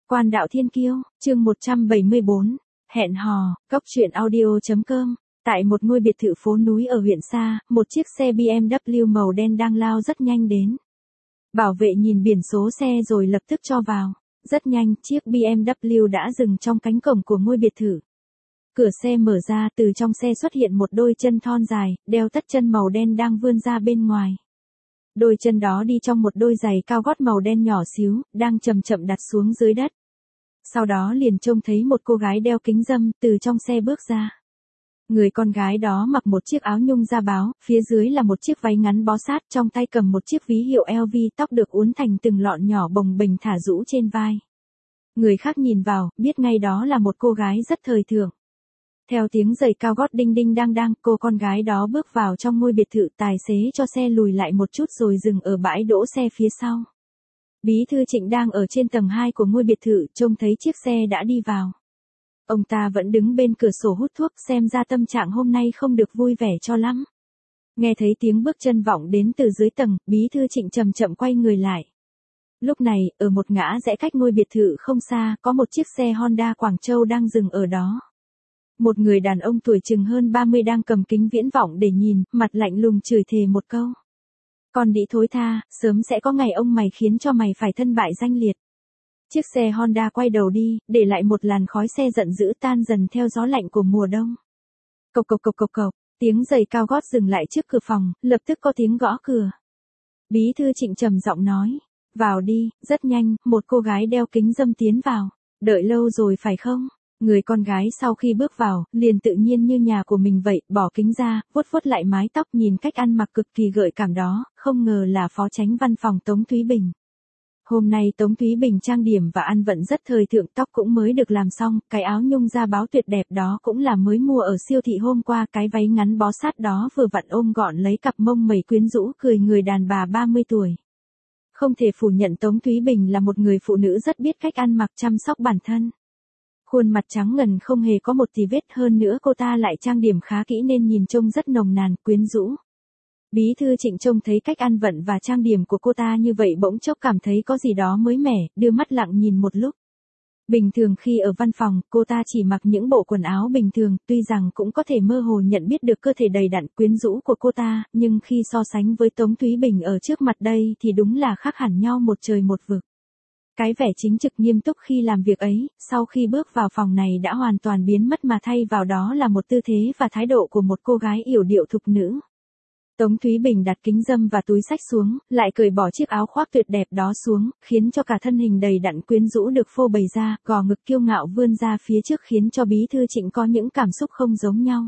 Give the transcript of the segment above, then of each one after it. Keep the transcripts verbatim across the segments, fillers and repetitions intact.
Quan đạo thiên kiêu, chương một trăm bảy mươi bốn, hẹn hò, cốc truyện audio.com. Tại một ngôi biệt thự phố núi ở huyện xa, một chiếc xe bê em vê màu đen đang lao rất nhanh đến. Bảo vệ nhìn biển số xe rồi lập tức cho vào. Rất nhanh, chiếc bê em vê đã dừng trong cánh cổng của ngôi biệt thự. Cửa xe mở ra, từ trong xe xuất hiện một đôi chân thon dài, đeo tất chân màu đen đang vươn ra bên ngoài. Đôi chân đó đi trong một đôi giày cao gót màu đen nhỏ xíu, đang chậm chậm đặt xuống dưới đất. Sau đó liền trông thấy một cô gái đeo kính râm từ trong xe bước ra. Người con gái đó mặc một chiếc áo nhung da báo, phía dưới là một chiếc váy ngắn bó sát, trong tay cầm một chiếc ví hiệu lờ vê, tóc được uốn thành từng lọn nhỏ bồng bềnh thả rũ trên vai. Người khác nhìn vào, biết ngay đó là một cô gái rất thời thượng. Theo tiếng giày cao gót đinh đinh đang đang, cô con gái đó bước vào trong ngôi biệt thự, tài xế cho xe lùi lại một chút rồi dừng ở bãi đỗ xe phía sau. Bí thư Trịnh đang ở trên tầng hai của ngôi biệt thự, trông thấy chiếc xe đã đi vào. Ông ta vẫn đứng bên cửa sổ hút thuốc, xem ra tâm trạng hôm nay không được vui vẻ cho lắm. Nghe thấy tiếng bước chân vọng đến từ dưới tầng, bí thư Trịnh chậm chậm quay người lại. Lúc này, ở một ngã rẽ cách ngôi biệt thự không xa, có một chiếc xe Honda Quảng Châu đang dừng ở đó. Một người đàn ông tuổi chừng hơn ba mươi đang cầm kính viễn vọng để nhìn, mặt lạnh lùng chửi thề một câu. Còn đĩ thối tha, sớm sẽ có ngày ông mày khiến cho mày phải thân bại danh liệt. Chiếc xe Honda quay đầu đi, để lại một làn khói xe giận dữ tan dần theo gió lạnh của mùa đông. Cộc cộc cộc cộc cộc, tiếng giày cao gót dừng lại trước cửa phòng, lập tức có tiếng gõ cửa. Bí thư Trịnh trầm giọng nói, vào đi. Rất nhanh, một cô gái đeo kính râm tiến vào. Đợi lâu rồi phải không? Người con gái sau khi bước vào, liền tự nhiên như nhà của mình vậy, bỏ kính ra, vuốt vuốt lại mái tóc, nhìn cách ăn mặc cực kỳ gợi cảm đó, không ngờ là phó chánh văn phòng Tống Thúy Bình. Hôm nay Tống Thúy Bình trang điểm và ăn vận rất thời thượng, tóc cũng mới được làm xong, cái áo nhung da báo tuyệt đẹp đó cũng là mới mua ở siêu thị hôm qua, cái váy ngắn bó sát đó vừa vặn ôm gọn lấy cặp mông mẩy quyến rũ cười người đàn bà ba mươi tuổi. Không thể phủ nhận Tống Thúy Bình là một người phụ nữ rất biết cách ăn mặc chăm sóc bản thân. Khuôn mặt trắng ngần không hề có một tì vết, hơn nữa cô ta lại trang điểm khá kỹ nên nhìn trông rất nồng nàn, quyến rũ. Bí thư Trịnh trông thấy cách ăn vận và trang điểm của cô ta như vậy bỗng chốc cảm thấy có gì đó mới mẻ, đưa mắt lặng nhìn một lúc. Bình thường khi ở văn phòng, cô ta chỉ mặc những bộ quần áo bình thường, tuy rằng cũng có thể mơ hồ nhận biết được cơ thể đầy đặn quyến rũ của cô ta, nhưng khi so sánh với Tống Thúy Bình ở trước mặt đây thì đúng là khác hẳn nhau một trời một vực. Cái vẻ chính trực nghiêm túc khi làm việc ấy, sau khi bước vào phòng này đã hoàn toàn biến mất mà thay vào đó là một tư thế và thái độ của một cô gái yểu điệu thục nữ. Tống Thúy Bình đặt kính râm và túi xách xuống, lại cởi bỏ chiếc áo khoác tuyệt đẹp đó xuống, khiến cho cả thân hình đầy đặn quyến rũ được phô bày ra, gò ngực kiêu ngạo vươn ra phía trước khiến cho Bí thư Trịnh có những cảm xúc không giống nhau.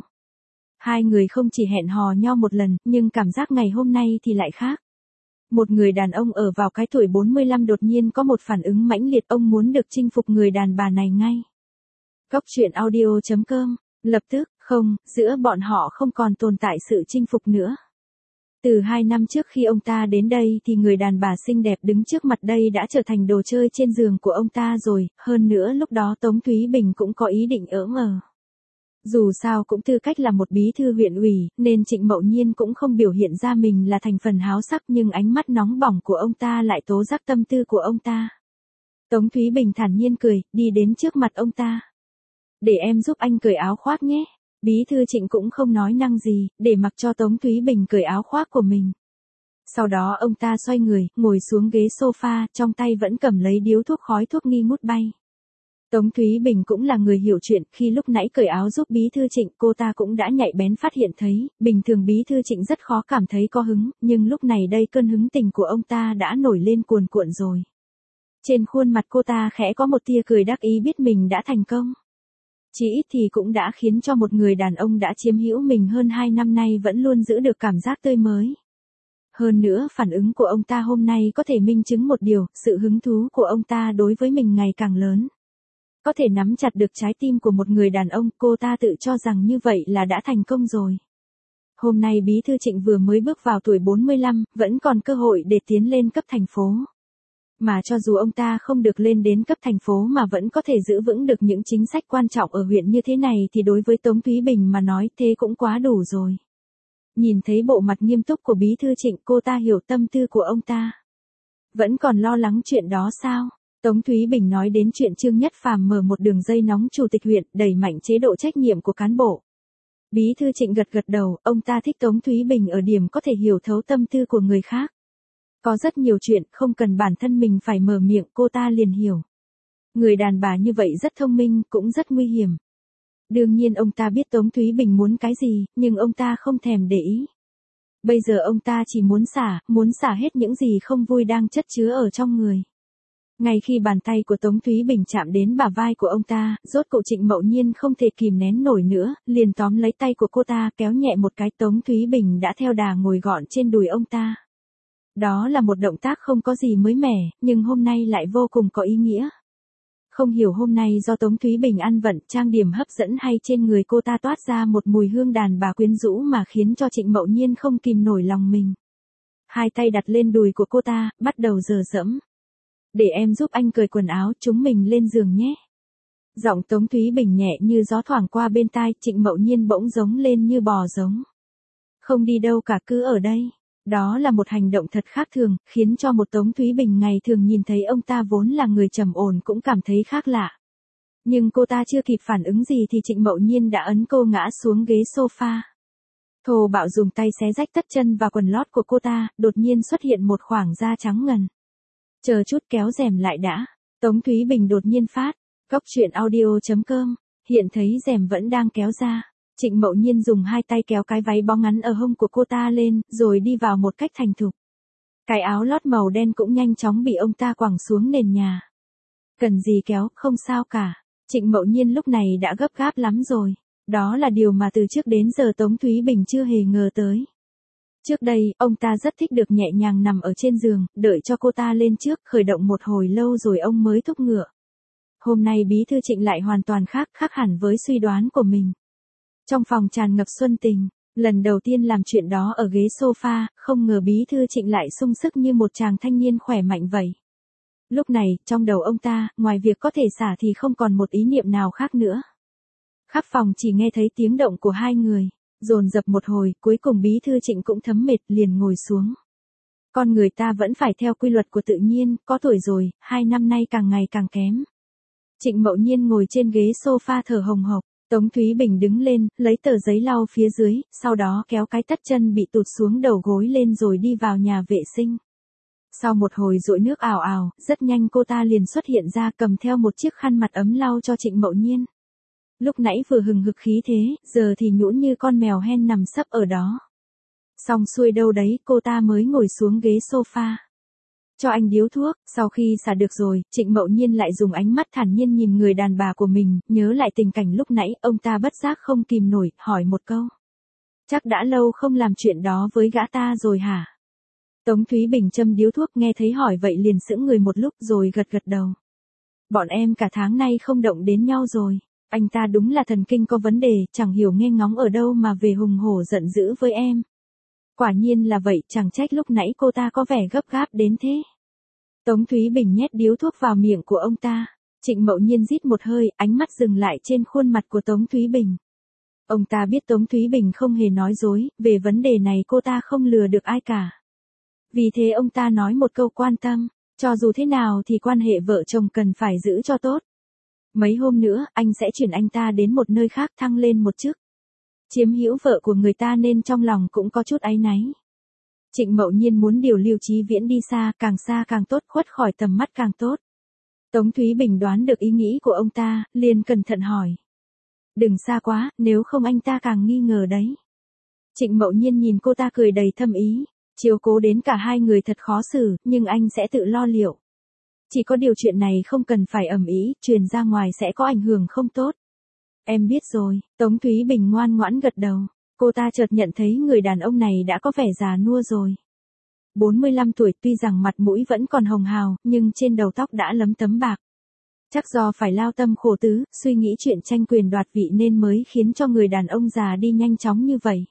Hai người không chỉ hẹn hò nhau một lần, nhưng cảm giác ngày hôm nay thì lại khác. Một người đàn ông ở vào cái tuổi bốn mươi lăm đột nhiên có một phản ứng mãnh liệt, ông muốn được chinh phục người đàn bà này ngay. Cốc truyện audio.com, lập tức, không, giữa bọn họ không còn tồn tại sự chinh phục nữa. Từ hai năm trước khi ông ta đến đây thì người đàn bà xinh đẹp đứng trước mặt đây đã trở thành đồ chơi trên giường của ông ta rồi, hơn nữa lúc đó Tống Thúy Bình cũng có ý định ỡm ờ. Dù sao cũng tư cách là một bí thư huyện ủy, nên Trịnh Mậu Nhiên cũng không biểu hiện ra mình là thành phần háo sắc, nhưng ánh mắt nóng bỏng của ông ta lại tố giác tâm tư của ông ta. Tống Thúy Bình thản nhiên cười, đi đến trước mặt ông ta. Để em giúp anh cởi áo khoác nhé. Bí thư Trịnh cũng không nói năng gì, để mặc cho Tống Thúy Bình cởi áo khoác của mình. Sau đó ông ta xoay người, ngồi xuống ghế sofa, trong tay vẫn cầm lấy điếu thuốc khói thuốc nghi ngút bay. Tống Thúy Bình cũng là người hiểu chuyện, khi lúc nãy cởi áo giúp Bí thư Trịnh, cô ta cũng đã nhạy bén phát hiện thấy, bình thường Bí thư Trịnh rất khó cảm thấy có hứng, nhưng lúc này đây cơn hứng tình của ông ta đã nổi lên cuồn cuộn rồi. Trên khuôn mặt cô ta khẽ có một tia cười đắc ý biết mình đã thành công. Chỉ ít thì cũng đã khiến cho một người đàn ông đã chiếm hữu mình hơn hai năm nay vẫn luôn giữ được cảm giác tươi mới. Hơn nữa phản ứng của ông ta hôm nay có thể minh chứng một điều, sự hứng thú của ông ta đối với mình ngày càng lớn. Có thể nắm chặt được trái tim của một người đàn ông, cô ta tự cho rằng như vậy là đã thành công rồi. Hôm nay Bí thư Trịnh vừa mới bước vào tuổi bốn mươi lăm, vẫn còn cơ hội để tiến lên cấp thành phố. Mà cho dù ông ta không được lên đến cấp thành phố mà vẫn có thể giữ vững được những chính sách quan trọng ở huyện như thế này thì đối với Tống Thúy Bình mà nói thế cũng quá đủ rồi. Nhìn thấy bộ mặt nghiêm túc của Bí thư Trịnh, cô ta hiểu tâm tư của ông ta. Vẫn còn lo lắng chuyện đó sao? Tống Thúy Bình nói đến chuyện Trương Nhất Phàm mở một đường dây nóng chủ tịch huyện, đẩy mạnh chế độ trách nhiệm của cán bộ. Bí thư Trịnh gật gật đầu, ông ta thích Tống Thúy Bình ở điểm có thể hiểu thấu tâm tư của người khác. Có rất nhiều chuyện, không cần bản thân mình phải mở miệng, cô ta liền hiểu. Người đàn bà như vậy rất thông minh, cũng rất nguy hiểm. Đương nhiên ông ta biết Tống Thúy Bình muốn cái gì, nhưng ông ta không thèm để ý. Bây giờ ông ta chỉ muốn xả, muốn xả hết những gì không vui đang chất chứa ở trong người. Ngay khi bàn tay của Tống Thúy Bình chạm đến bả vai của ông ta, rốt cuộc Trịnh Mậu Nhiên không thể kìm nén nổi nữa, liền tóm lấy tay của cô ta kéo nhẹ một cái. Tống Thúy Bình đã theo đà ngồi gọn trên đùi ông ta. Đó là một động tác không có gì mới mẻ, nhưng hôm nay lại vô cùng có ý nghĩa. Không hiểu hôm nay do Tống Thúy Bình ăn vận, trang điểm hấp dẫn hay trên người cô ta toát ra một mùi hương đàn bà quyến rũ mà khiến cho Trịnh Mậu Nhiên không kìm nổi lòng mình. Hai tay đặt lên đùi của cô ta, bắt đầu dờ dẫm. Để em giúp anh cởi quần áo, chúng mình lên giường nhé. Giọng Tống Thúy Bình nhẹ như gió thoảng qua bên tai, Trịnh Mậu Nhiên bỗng giống lên như bò giống. Không đi đâu cả, cứ ở đây. Đó là một hành động thật khác thường, khiến cho một Tống Thúy Bình ngày thường nhìn thấy ông ta vốn là người trầm ổn cũng cảm thấy khác lạ. Nhưng cô ta chưa kịp phản ứng gì thì Trịnh Mậu Nhiên đã ấn cô ngã xuống ghế sofa. Thô bạo dùng tay xé rách tất chân và quần lót của cô ta, đột nhiên xuất hiện một khoảng da trắng ngần. Chờ chút, kéo rèm lại đã. Tống Thúy Bình đột nhiên phát. Góc truyện audio chấm com. Hiện thấy rèm vẫn đang kéo ra. Trịnh Mậu Nhiên dùng hai tay kéo cái váy bó ngắn ở hông của cô ta lên, rồi đi vào một cách thành thục. Cái áo lót màu đen cũng nhanh chóng bị ông ta quẳng xuống nền nhà. Cần gì kéo, không sao cả. Trịnh Mậu Nhiên lúc này đã gấp gáp lắm rồi. Đó là điều mà từ trước đến giờ Tống Thúy Bình chưa hề ngờ tới. Trước đây, ông ta rất thích được nhẹ nhàng nằm ở trên giường, đợi cho cô ta lên trước, khởi động một hồi lâu rồi ông mới thúc ngựa. Hôm nay bí thư Trịnh lại hoàn toàn khác, khác hẳn với suy đoán của mình. Trong phòng tràn ngập xuân tình, lần đầu tiên làm chuyện đó ở ghế sofa, không ngờ bí thư Trịnh lại sung sức như một chàng thanh niên khỏe mạnh vậy. Lúc này, trong đầu ông ta, ngoài việc có thể xả thì không còn một ý niệm nào khác nữa. Khắp phòng chỉ nghe thấy tiếng động của hai người, dồn dập một hồi, cuối cùng bí thư Trịnh cũng thấm mệt, liền ngồi xuống. Con người ta vẫn phải theo quy luật của tự nhiên, có tuổi rồi, hai năm nay càng ngày càng kém. Trịnh Mậu Nhiên ngồi trên ghế sofa thở hồng hộc. Tống Thúy Bình đứng lên, lấy tờ giấy lau phía dưới, sau đó kéo cái tất chân bị tụt xuống đầu gối lên rồi đi vào nhà vệ sinh. Sau một hồi dội nước ào ào, rất nhanh cô ta liền xuất hiện ra cầm theo một chiếc khăn mặt ấm lau cho Trịnh Mậu Nhiên. Lúc nãy vừa hừng hực khí thế, giờ thì nhũn như con mèo hen nằm sấp ở đó. Xong xuôi đâu đấy, cô ta mới ngồi xuống ghế sofa. Cho anh điếu thuốc, sau khi xả được rồi, Trịnh Mậu Nhiên lại dùng ánh mắt thản nhiên nhìn người đàn bà của mình, nhớ lại tình cảnh lúc nãy, ông ta bất giác không kìm nổi, hỏi một câu. Chắc đã lâu không làm chuyện đó với gã ta rồi hả? Tống Thúy Bình châm điếu thuốc nghe thấy hỏi vậy liền sững người một lúc rồi gật gật đầu. Bọn em cả tháng nay không động đến nhau rồi, anh ta đúng là thần kinh có vấn đề, chẳng hiểu nghe ngóng ở đâu mà về hùng hổ giận dữ với em. Quả nhiên là vậy, chẳng trách lúc nãy cô ta có vẻ gấp gáp đến thế. Tống Thúy Bình nhét điếu thuốc vào miệng của ông ta. Trịnh Mậu Nhiên rít một hơi, ánh mắt dừng lại trên khuôn mặt của Tống Thúy Bình. Ông ta biết Tống Thúy Bình không hề nói dối, về vấn đề này cô ta không lừa được ai cả. Vì thế ông ta nói một câu quan tâm, cho dù thế nào thì quan hệ vợ chồng cần phải giữ cho tốt. Mấy hôm nữa, anh sẽ chuyển anh ta đến một nơi khác thăng lên một chức. Chiếm hữu vợ của người ta nên trong lòng cũng có chút áy náy. Trịnh Mậu Nhiên muốn điều Lưu Chí Viễn đi xa, càng xa càng tốt, khuất khỏi tầm mắt càng tốt. Tống Thúy Bình đoán được ý nghĩ của ông ta, liền cẩn thận hỏi. Đừng xa quá, nếu không anh ta càng nghi ngờ đấy. Trịnh Mậu Nhiên nhìn cô ta cười đầy thâm ý, chiếu cố đến cả hai người thật khó xử, nhưng anh sẽ tự lo liệu. Chỉ có điều chuyện này không cần phải ầm ĩ, truyền ra ngoài sẽ có ảnh hưởng không tốt. Em biết rồi, Tống Thúy Bình ngoan ngoãn gật đầu. Cô ta chợt nhận thấy người đàn ông này đã có vẻ già nua rồi. bốn mươi lăm tuổi, tuy rằng mặt mũi vẫn còn hồng hào, nhưng trên đầu tóc đã lấm tấm bạc. Chắc do phải lao tâm khổ tứ, suy nghĩ chuyện tranh quyền đoạt vị nên mới khiến cho người đàn ông già đi nhanh chóng như vậy.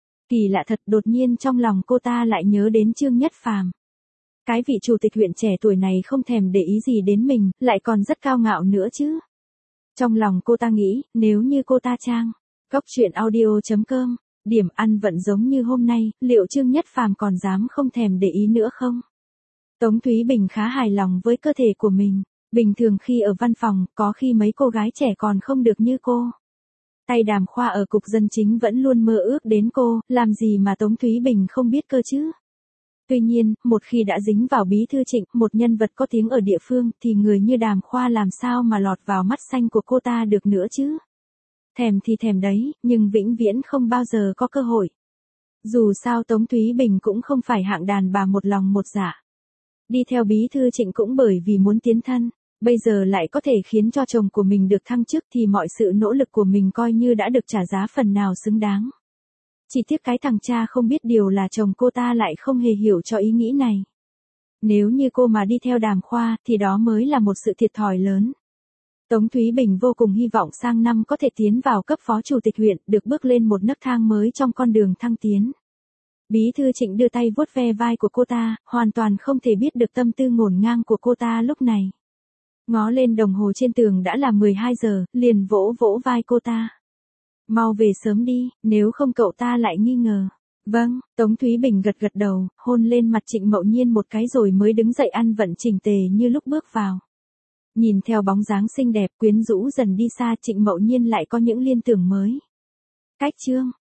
Kỳ lạ thật, đột nhiên trong lòng cô ta lại nhớ đến Trương Nhất Phàm. Cái vị chủ tịch huyện trẻ tuổi này không thèm để ý gì đến mình, lại còn rất cao ngạo nữa chứ. Trong lòng cô ta nghĩ, nếu như cô ta trang, góc truyện audio chấm com, điểm ăn vận giống như hôm nay, liệu Trương Nhất Phàm còn dám không thèm để ý nữa không? Tống Thúy Bình khá hài lòng với cơ thể của mình. Bình thường khi ở văn phòng, có khi mấy cô gái trẻ còn không được như cô. Tay Đàm Khoa ở cục dân chính vẫn luôn mơ ước đến cô, làm gì mà Tống Thúy Bình không biết cơ chứ. Tuy nhiên, một khi đã dính vào Bí thư Trịnh, một nhân vật có tiếng ở địa phương, thì người như Đàm Khoa làm sao mà lọt vào mắt xanh của cô ta được nữa chứ. Thèm thì thèm đấy, nhưng vĩnh viễn không bao giờ có cơ hội. Dù sao Tống Thúy Bình cũng không phải hạng đàn bà một lòng một dạ. Đi theo Bí thư Trịnh cũng bởi vì muốn tiến thân, bây giờ lại có thể khiến cho chồng của mình được thăng chức thì mọi sự nỗ lực của mình coi như đã được trả giá phần nào xứng đáng. Chỉ tiếc cái thằng cha không biết điều là chồng cô ta lại không hề hiểu cho ý nghĩ này. Nếu như cô mà đi theo Đàm Khoa thì đó mới là một sự thiệt thòi lớn. Tống Thúy Bình vô cùng hy vọng sang năm có thể tiến vào cấp phó chủ tịch huyện, được bước lên một nấc thang mới trong con đường thăng tiến. Bí thư Trịnh đưa tay vuốt ve vai của cô ta, hoàn toàn không thể biết được tâm tư ngổn ngang của cô ta lúc này. Ngó lên đồng hồ trên tường đã là mười hai giờ, liền vỗ vỗ vai cô ta. Mau về sớm đi, nếu không cậu ta lại nghi ngờ. Vâng, Tống Thúy Bình gật gật đầu, hôn lên mặt Trịnh Mậu Nhiên một cái rồi mới đứng dậy ăn vận chỉnh tề như lúc bước vào. Nhìn theo bóng dáng xinh đẹp quyến rũ dần đi xa, Trịnh Mậu Nhiên lại có những liên tưởng mới. Cách chương